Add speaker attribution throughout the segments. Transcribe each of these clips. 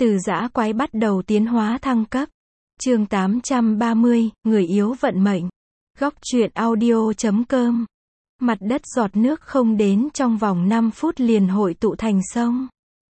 Speaker 1: Từ dã quái bắt đầu tiến hóa thăng cấp. Chương 830, người yếu vận mệnh. Góc truyện audio.com. Mặt đất giọt nước không đến trong vòng 5 phút liền hội tụ thành sông.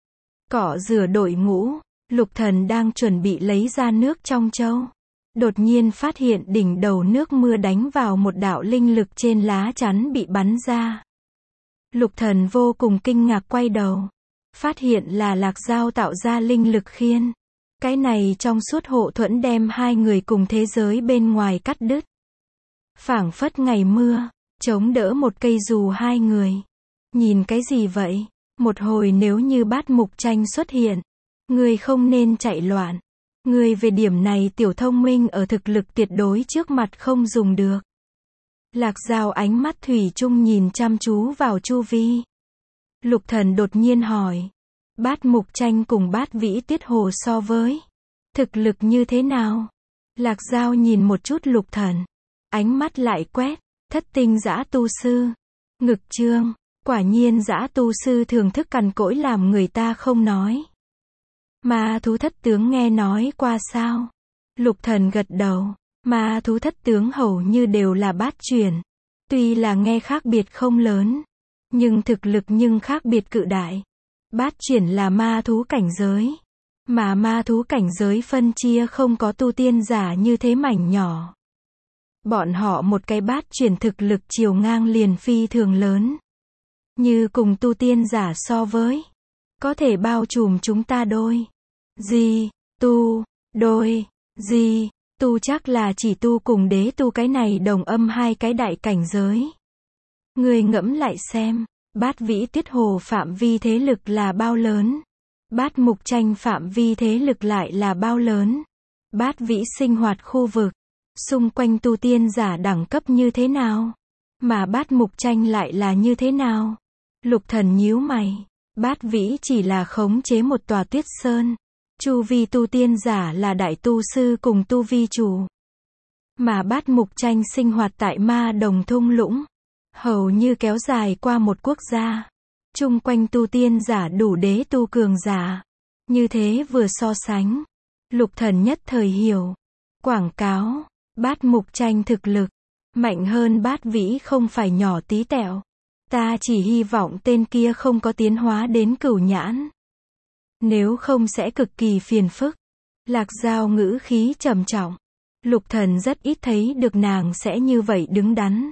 Speaker 1: Cọ rửa đội ngũ, Lục Thần đang chuẩn bị lấy ra nước trong chậu. Đột nhiên phát hiện đỉnh đầu nước mưa đánh vào một đạo linh lực trên lá chắn bị bắn ra. Lục Thần vô cùng kinh ngạc quay đầu. Phát hiện là Lạc Dao tạo ra linh lực khiên. Cái này trong suốt hộ thuẫn đem hai người cùng thế giới bên ngoài cắt đứt. Phảng phất ngày mưa, chống đỡ một cây dù hai người. Nhìn cái gì vậy? Một hồi nếu như Bát Mục Tranh xuất hiện, người không nên chạy loạn. Người về điểm này tiểu thông minh ở thực lực tuyệt đối trước mặt không dùng được. Lạc Dao ánh mắt thủy chung nhìn chăm chú vào chu vi. Lục Thần đột nhiên hỏi. Bát Mục Tranh cùng Bát Vĩ Tiết Hồ so với thực lực như thế nào? Lạc Dao nhìn một chút Lục Thần. Ánh mắt lại quét. Thất tinh dã tu sư. Ngực trương. Quả nhiên dã tu sư thường thức cằn cỗi làm người ta không nói. Ma thú thất tướng nghe nói qua sao? Lục Thần gật đầu. Ma thú thất tướng hầu như đều là bát truyền. Tuy là nghe khác biệt không lớn, nhưng thực lực nhưng khác biệt cự đại. Bát truyền là ma thú cảnh giới. Mà ma thú cảnh giới phân chia không có tu tiên giả như thế mảnh nhỏ. Bọn họ một cái bát truyền thực lực chiều ngang liền phi thường lớn. Như cùng tu tiên giả so với. Có thể bao trùm chúng ta đôi. Gì, tu, đôi, gì, tu chắc là chỉ tu cùng đế tu cái này đồng âm hai cái đại cảnh giới. Người ngẫm lại xem, Bát Vĩ Tiết Hồ phạm vi thế lực là bao lớn? Bát Mục Tranh phạm vi thế lực lại là bao lớn? Bát Vĩ sinh hoạt khu vực, xung quanh tu tiên giả đẳng cấp như thế nào? Mà Bát Mục Tranh lại là như thế nào? Lục Thần nhíu mày, Bát Vĩ chỉ là khống chế một tòa tuyết sơn. Chu vi tu tiên giả là đại tu sư cùng tu vi chủ. Mà Bát Mục Tranh sinh hoạt tại ma đồng thung lũng. Hầu như kéo dài qua một quốc gia. Chung quanh tu tiên giả đủ đế tu cường giả. Như thế vừa so sánh. Lục Thần nhất thời hiểu. Quảng cáo. Bát Mục Tranh thực lực. Mạnh hơn Bát Vĩ không phải nhỏ tí tẹo. Ta chỉ hy vọng tên kia không có tiến hóa đến cửu nhãn. Nếu không sẽ cực kỳ phiền phức. Lạc Dao ngữ khí trầm trọng. Lục Thần rất ít thấy được nàng sẽ như vậy đứng đắn.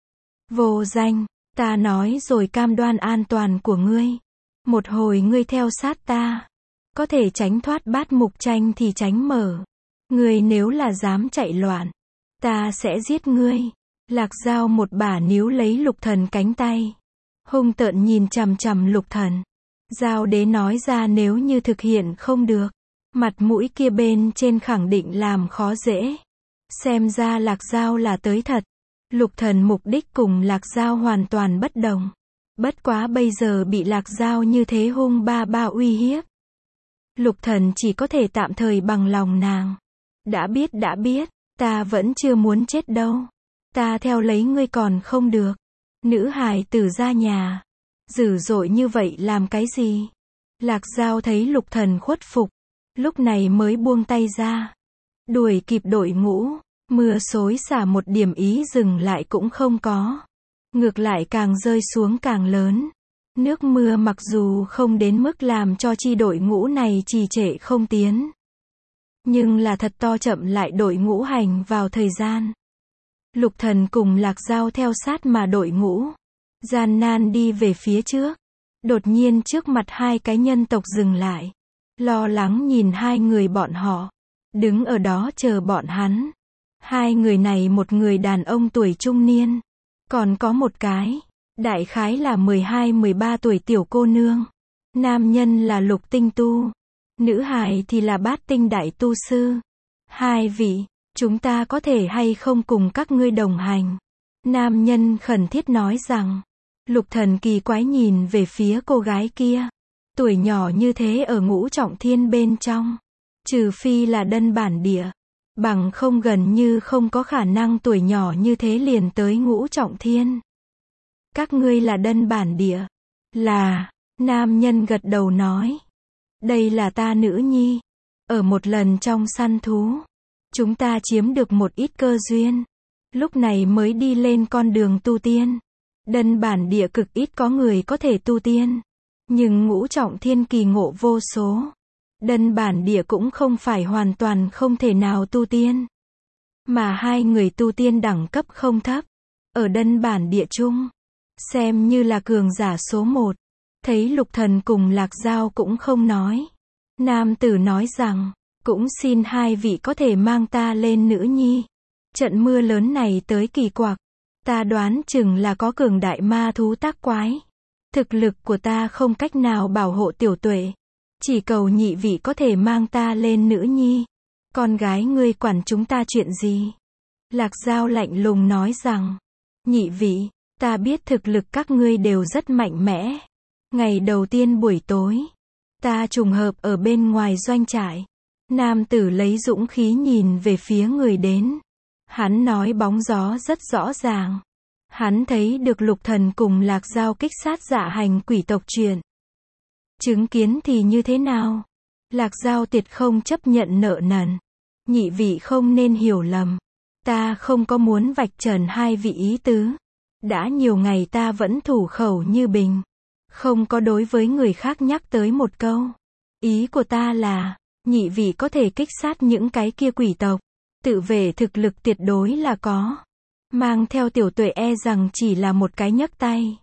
Speaker 1: Vô danh, ta nói rồi cam đoan an toàn của ngươi. Một hồi ngươi theo sát ta. Có thể tránh thoát Bát Mục Tranh thì tránh mở. Ngươi nếu là dám chạy loạn, ta sẽ giết ngươi. Lạc Dao một bả níu lấy Lục Thần cánh tay. Hung tợn nhìn chằm chằm Lục Thần. Giao đế nói ra nếu như thực hiện không được, mặt mũi kia bên trên khẳng định làm khó dễ. Xem ra Lạc Dao là tới thật. Lục Thần mục đích cùng Lạc Dao hoàn toàn bất đồng. Bất quá bây giờ bị Lạc Dao như thế hung ba uy hiếp. Lục Thần chỉ có thể tạm thời bằng lòng nàng. Đã biết, ta vẫn chưa muốn chết đâu. Ta theo lấy ngươi còn không được. Nữ hài tử ra nhà. Dữ dội như vậy làm cái gì? Lạc Dao thấy Lục Thần khuất phục. Lúc này mới buông tay ra. Đuổi kịp đội ngũ. Mưa xối xả một điểm ý dừng lại cũng không có. Ngược lại càng rơi xuống càng lớn. Nước mưa mặc dù không đến mức làm cho chi đội ngũ này trì trệ không tiến. Nhưng là thật to chậm lại đội ngũ hành vào thời gian. Lục Thần cùng Lạc Dao theo sát mà đội ngũ. Gian nan đi về phía trước. Đột nhiên trước mặt hai cái nhân tộc dừng lại. Lo lắng nhìn hai người bọn họ. Đứng ở đó chờ bọn hắn. Hai người này một người đàn ông tuổi trung niên. Còn có một cái. Đại khái là 12-13 tuổi tiểu cô nương. Nam nhân là lục tinh tu. Nữ hài thì là bát tinh đại tu sư. Hai vị, chúng ta có thể hay không cùng các ngươi đồng hành? Nam nhân khẩn thiết nói rằng. Lục Thần kỳ quái nhìn về phía cô gái kia. Tuổi nhỏ như thế ở Ngũ Trọng Thiên bên trong. Trừ phi là dân bản địa. Bằng không gần như không có khả năng tuổi nhỏ như thế liền tới Ngũ Trọng Thiên. Các ngươi là dân bản địa. Là, nam nhân gật đầu nói. Đây là ta nữ nhi. Ở một lần trong săn thú, chúng ta chiếm được một ít cơ duyên. Lúc này mới đi lên con đường tu tiên. Đân bản địa cực ít có người có thể tu tiên. Nhưng ngũ trọng thiên kỳ ngộ vô số. Đân bản địa cũng không phải hoàn toàn không thể nào tu tiên. Mà hai người tu tiên đẳng cấp không thấp. Ở đân bản địa chung, xem như là cường giả số 1. Thấy Lục Thần cùng Lạc Dao cũng không nói. Nam tử nói rằng, cũng xin hai vị có thể mang ta lên nữ nhi. Trận mưa lớn này tới kỳ quặc. Ta đoán chừng là có cường đại ma thú tác quái. Thực lực của ta không cách nào bảo hộ tiểu tuệ. Chỉ cầu nhị vị có thể mang ta lên nữ nhi. Con gái ngươi quản chúng ta chuyện gì? Lạc Dao lạnh lùng nói rằng, nhị vị, ta biết thực lực các ngươi đều rất mạnh mẽ. Ngày đầu tiên buổi tối, ta trùng hợp ở bên ngoài doanh trại. Nam tử lấy dũng khí nhìn về phía người đến. Hắn nói bóng gió rất rõ ràng. Hắn thấy được Lục Thần cùng Lạc Dao kích sát dạ hành quỷ tộc chuyện. Chứng kiến thì như thế nào? Lạc Dao tuyệt không chấp nhận nợ nần. Nhị vị không nên hiểu lầm. Ta không có muốn vạch trần hai vị ý tứ. Đã nhiều ngày ta vẫn thủ khẩu như bình. Không có đối với người khác nhắc tới một câu. Ý của ta là, nhị vị có thể kích sát những cái kia quỷ tộc. Tự vệ thực lực tuyệt đối là có. Mang theo tiểu tuệ e rằng chỉ là một cái nhấc tay.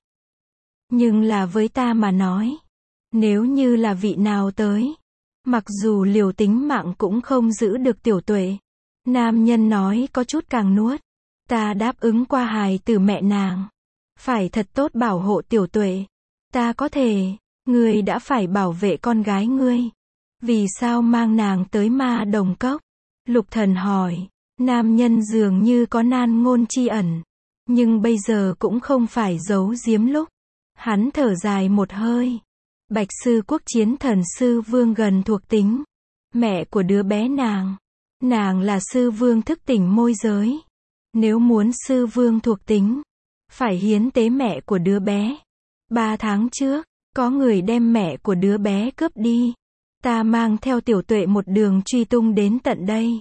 Speaker 1: Nhưng là với ta mà nói, nếu như là vị nào tới, mặc dù liều tính mạng cũng không giữ được tiểu tuệ. Nam nhân nói có chút càng nuốt. Ta đáp ứng qua hài tử mẹ nàng. Phải thật tốt bảo hộ tiểu tuệ. Ta có thể, ngươi đã phải bảo vệ con gái ngươi. Vì sao mang nàng tới ma đồng cốc? Lục Thần hỏi. Nam nhân dường như có nan ngôn chi ẩn. Nhưng bây giờ cũng không phải giấu giếm lúc. Hắn thở dài một hơi. Bạch sư quốc chiến thần sư vương gần thuộc tính. Mẹ của đứa bé nàng. Nàng là sư vương thức tỉnh môi giới. Nếu muốn sư vương thuộc tính, phải hiến tế mẹ của đứa bé. 3 tháng trước, có người đem mẹ của đứa bé cướp đi. Ta mang theo tiểu tuệ một đường truy tung đến tận đây.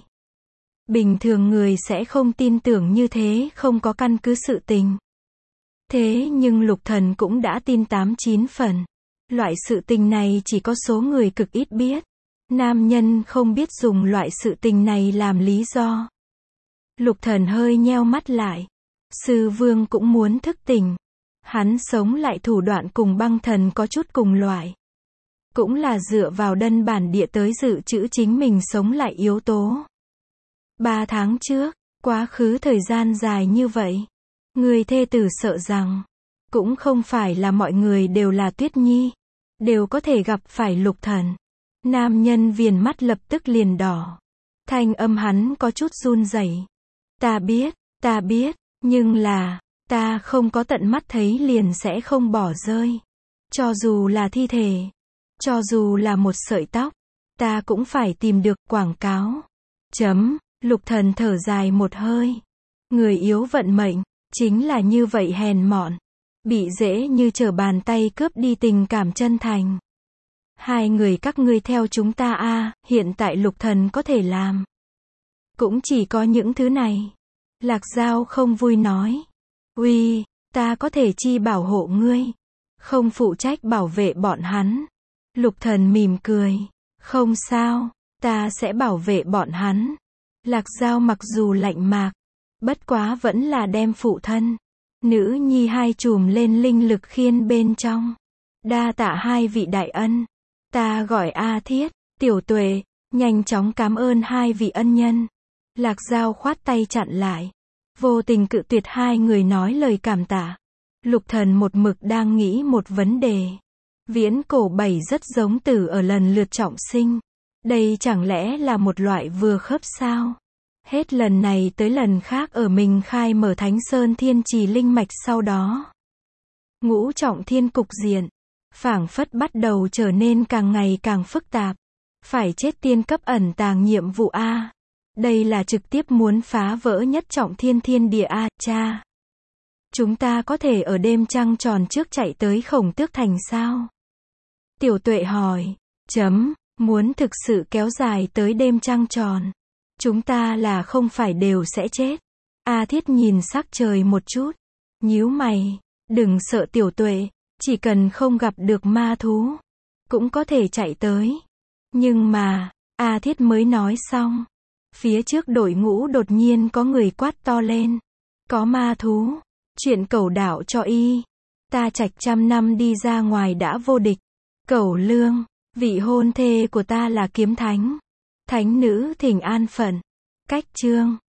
Speaker 1: Bình thường người sẽ không tin tưởng như thế, không có căn cứ sự tình. Thế nhưng Lục Thần cũng đã tin 8-9 phần. Loại sự tình này chỉ có số người cực ít biết. Nam nhân không biết dùng loại sự tình này làm lý do. Lục Thần hơi nheo mắt lại. Sư vương cũng muốn thức tỉnh. Hắn sống lại thủ đoạn cùng băng thần có chút cùng loại. Cũng là dựa vào đân bản địa tới dự trữ chính mình sống lại yếu tố. 3 tháng trước, quá khứ thời gian dài như vậy. Người thê tử sợ rằng, cũng không phải là mọi người đều là Tuyết Nhi. Đều có thể gặp phải Lục Thần. Nam nhân viền mắt lập tức liền đỏ. Thanh âm hắn có chút run rẩy. Ta biết, nhưng là, ta không có tận mắt thấy liền sẽ không bỏ rơi. Cho dù là thi thể, cho dù là một sợi tóc, ta cũng phải tìm được quảng cáo. Lục Thần thở dài một hơi. Người yếu vận mệnh, chính là như vậy hèn mọn. Bị dễ như trở bàn tay cướp đi tình cảm chân thành. Hai người các ngươi theo chúng ta a, hiện tại Lục Thần có thể làm. Cũng chỉ có những thứ này. Lạc Dao không vui nói. Uy, ta có thể chi bảo hộ ngươi. Không phụ trách bảo vệ bọn hắn. Lục Thần mỉm cười. Không sao, ta sẽ bảo vệ bọn hắn. Lạc Dao mặc dù lạnh mạc, bất quá vẫn là đem phụ thân, nữ nhi hai chùm lên linh lực khiên bên trong. Đa tạ hai vị đại ân. Ta gọi A Thiết, Tiểu Tuệ, nhanh chóng cảm ơn hai vị ân nhân. Lạc Dao khoát tay chặn lại. Vô tình cự tuyệt hai người nói lời cảm tạ. Lục Thần một mực đang nghĩ một vấn đề. Viễn cổ 7 rất giống Tử ở lần lượt trọng sinh. Đây chẳng lẽ là một loại vừa khớp sao? Hết lần này tới lần khác ở mình khai mở Thánh Sơn Thiên Trì linh mạch sau đó. Ngũ trọng thiên cục diện, phảng phất bắt đầu trở nên càng ngày càng phức tạp. Phải chết tiên cấp ẩn tàng nhiệm vụ A. Đây là trực tiếp muốn phá vỡ nhất trọng thiên thiên địa A, cha. Chúng ta có thể ở đêm trăng tròn trước chạy tới Khổng Tước Thành sao? Tiểu Tuệ hỏi. Muốn thực sự kéo dài tới đêm trăng tròn, chúng ta là không phải đều sẽ chết. A Thiết nhìn sắc trời một chút, nhíu mày, đừng sợ Tiểu Tuệ, chỉ cần không gặp được ma thú, cũng có thể chạy tới. Nhưng mà, A Thiết mới nói xong, phía trước đội ngũ đột nhiên có người quát to lên. Có ma thú, chuyện Cẩu đạo cho y. Ta Trạch trăm năm đi ra ngoài đã vô địch. Cẩu Lương, vị hôn thê của ta là kiếm thánh. Thánh nữ thỉnh an phận. Cách chương